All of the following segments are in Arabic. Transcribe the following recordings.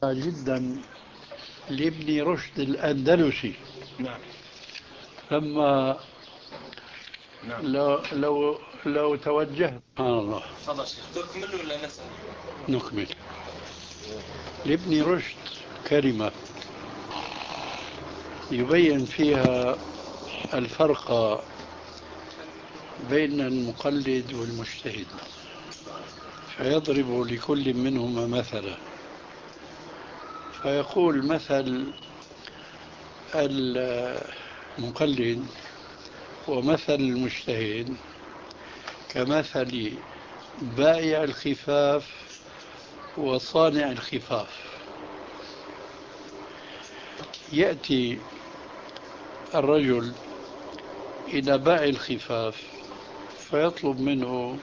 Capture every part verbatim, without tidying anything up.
جدا لابن رشد الأندلسي. نعم. لما نعم. لو لو لو توجهت سبحان الله. تفضل شيخ. نكمل ولا نسأل؟ نكمل. لابن رشد كلمة يبين فيها الفرق بين المقلد والمجتهد، فيضرب لكل منهما مثلا، فيقول مثل المقلد ومثل المجتهد كمثل بائع الخفاف وصانع الخفاف. يأتي الرجل إلى بائع الخفاف فيطلب منه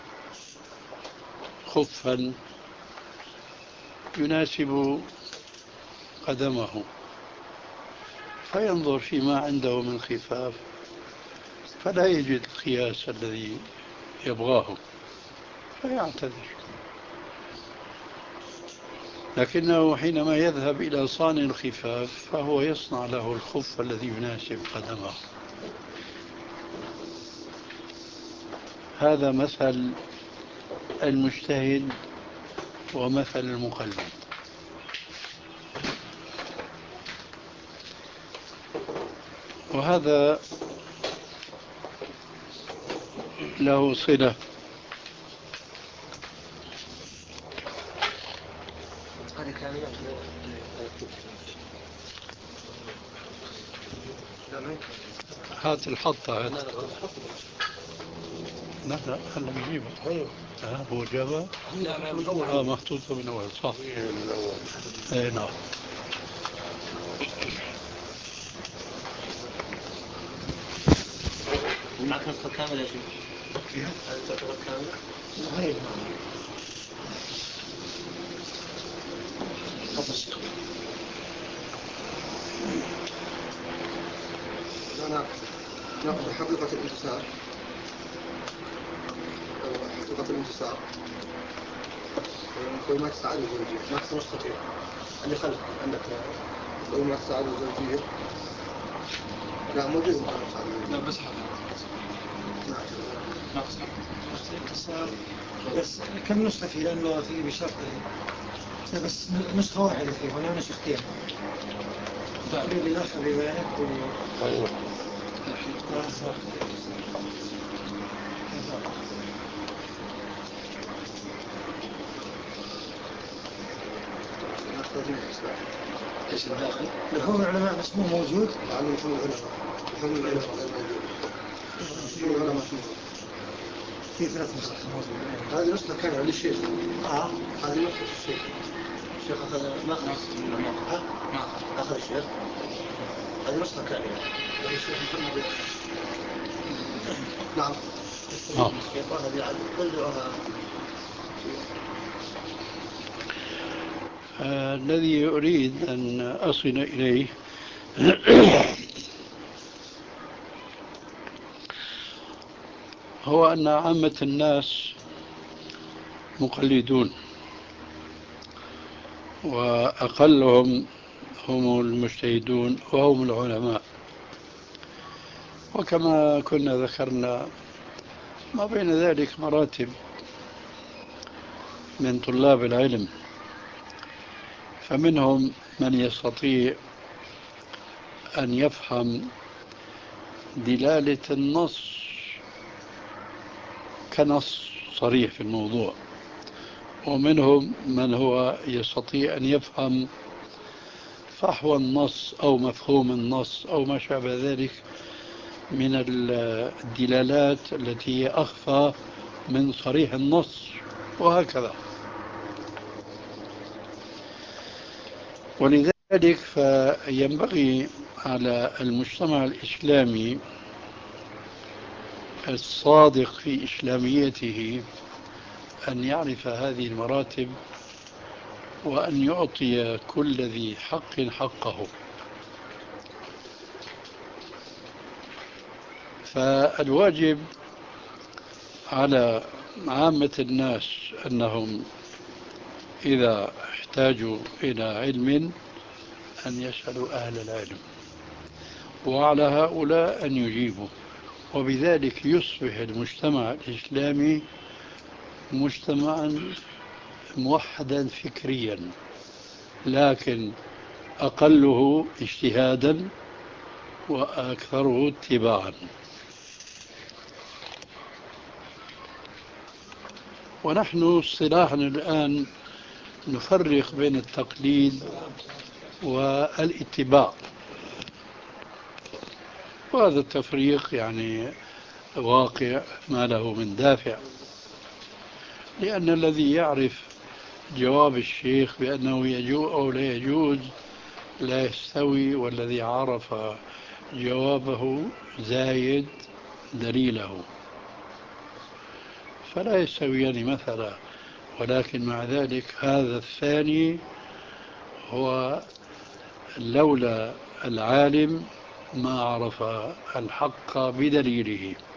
خفا يناسب قدمه، فينظر فيما عنده من خفاف فلا يجد القياس الذي يبغاه فيعتذر. لكنه حينما يذهب إلى صانع الخفاف فهو يصنع له الخف الذي يناسب قدمه. هذا مثل المجتهد ومثل المقلد. وهذا له صلة هات الحطة هات. لا لا هلا بيجيبها. ها هو جابها؟ لا من أول. اه محطوطة من أول صح. من أول. اي نعم. معك نسخة كاملة يا شيخ؟ هل تعتبر كاملة؟ هاي أنا نأخذ حقيقة الانتصار حقيقة الانتصار مقومات السعادة الزوجية نفس نسختين اللي خلف عندك مقومات السعادة الزوجية. لا مو جزء من السعادة الزوجية. لا بس حقيقة ناقص الانتصار بس كم نسخة فيه لأنه فيه بشرط بس نسخة واحدة فيه هنا نسختين. تقريبا الأخ ببيانك و أيوة. ايش الداخل؟ لحوم العلماء بس مو موجود. تعلم لحوم العلماء لحوم العلماء لحوم العلماء في ثلاث نسخ موجود. هذه نسخة كان على الشيخ. آه هذه نسخة الشيخ. الشيخ أخذ ما أخذ ما أخذ الشيخ. هذه نسخة كاملة. هذا الشيخ محمد. نعم. آه. هذه عاد كلها. آه الذي أريد أن أصل إليه هو أن عامة الناس مقلدون وأقلهم هم المجتهدون وهم العلماء. وكما كنا ذكرنا ما بين ذلك مراتب من طلاب العلم، فمنهم من يستطيع أن يفهم دلالة النص كنص صريح في الموضوع، ومنهم من هو يستطيع أن يفهم فحوى النص أو مفهوم النص أو ما شابه ذلك من الدلالات التي هي أخفى من صريح النص وهكذا. ولذلك فينبغي على المجتمع الإسلامي الصادق في إسلاميته أن يعرف هذه المراتب وأن يعطي كل ذي حق حقه. فالواجب على عامة الناس أنهم إذا احتاجوا إلى علم أن يسألوا أهل العلم، وعلى هؤلاء أن يجيبوا، وبذلك يصبح المجتمع الإسلامي مجتمعا موحدا فكريا، لكن أقله اجتهادا وأكثره اتباعا. ونحن اصطلاحا الآن نفرق بين التقليد والاتباع، وهذا التفريق يعني واقع ما له من دافع، لأن الذي يعرف جواب الشيخ بأنه يجوز أو لا يجوز لا يستوي، والذي عرف جوابه زايد دليله، فلا يستويان مثلا. ولكن مع ذلك هذا الثاني هو لولا العالم ما عرف الحق بدليله.